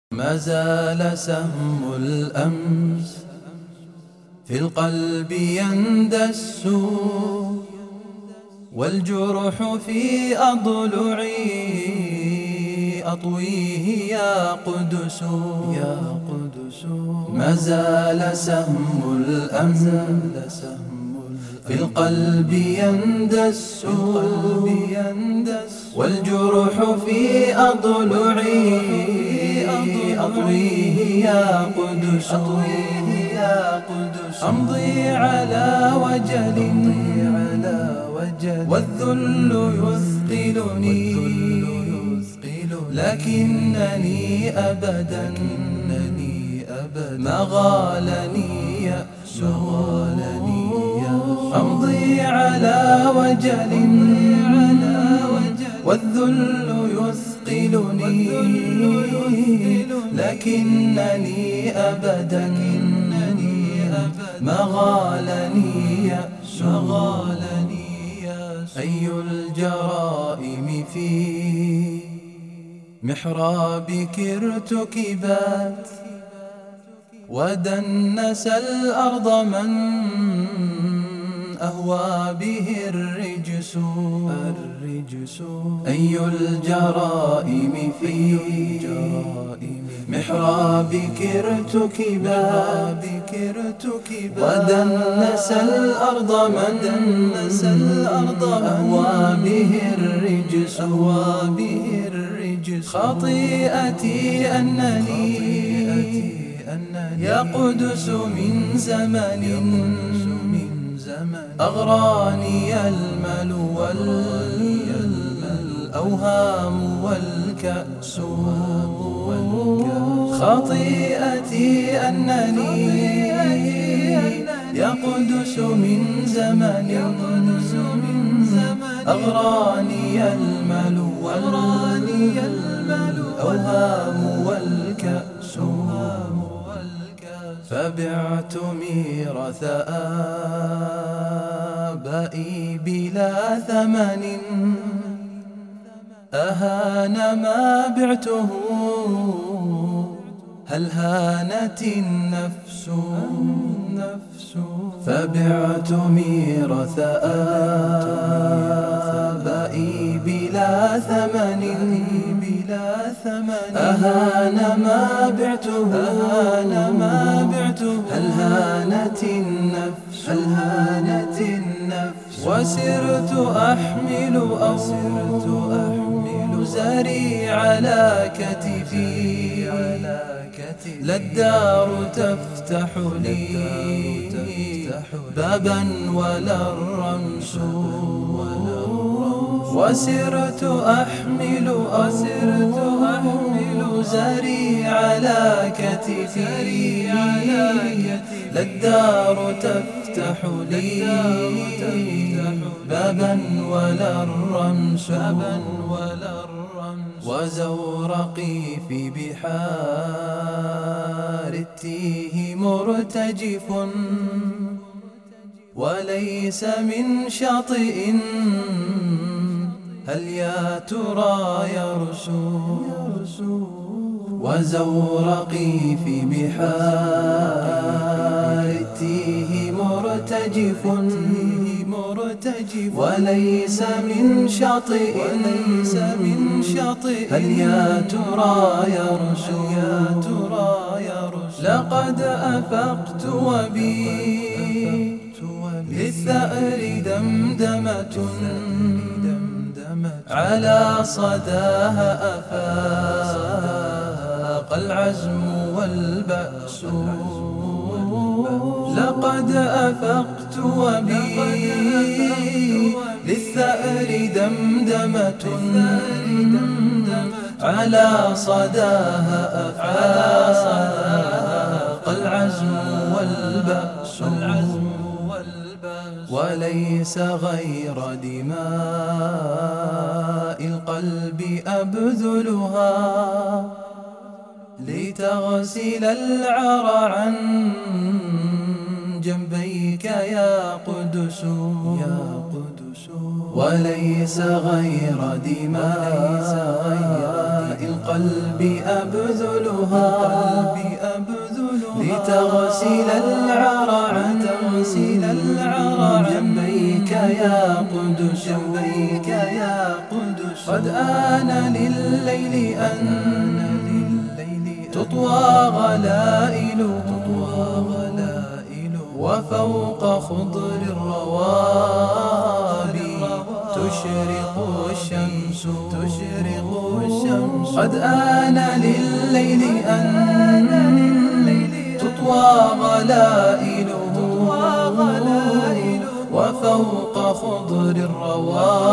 ما زال سهم الأمس في القلب يندس، والجرح في أضلعي أطويه يا قدس. ما زال سهم الأمس في القلب يندس، والجرح في أضلعي أطويه يا قدس. أمضي على وجل والذل يثقلني، لكنني أبدا ما غالني يأس. أمضي على وجل والذل يثقلني، لكنني أبدا ما غالني يأس. أي الجرائم في محرابك ارتكبت، ودنس الأرض من أهوى به الرجس. أي الجرائم في محرابك ارتكبت، ودنس الأرض من أهوى به الرجس. خطيئتي أنني يا قدس من زمن أغراني المل والأوهام والكأس. خطيئتي أنني يا قدس من زمن أغراني المل والأوهام والكأس. فبعت ميراث آبائي بلا ثمن، أهان ما بعته هل هانت النفس. فبعت ميراث آبائي بلا ثمن، أهان ما بعته هل هانت النفس. وسرت أحمل زري على كتفي، لا الدار تفتح لي بابا ولا الرمس. وسرت أحمل زري على كتفي، لا الدار تفتح لي بابا ولا الرمس. وزورقي في بحار التيه مرتجف، وليس من شاطئ هل يا ترى يرسو. وزورقي في بحار التيه مرتجف، وليس من شاطئ هل يا ترى يرسو. لقد أفقت وبي للثأر دمدمة، على صداها أفاق العزم والبأس. لقد أفقت وبي للثأر دمدمة، على صداها أفاق العزم والبأس. وليس غير دماء القلب أبذلها لتغسل العرى عن جنبيك يا قدس. وليس غير دماء القلب القلب أبذلها لتغسل العرى عن جنبيك يا قدس قد آن لليل أن تطوى غلائله وفوق خضر الروابي تشرق الشمس قد آن لليل أن تطوى غلائله وفوق خضر الروابي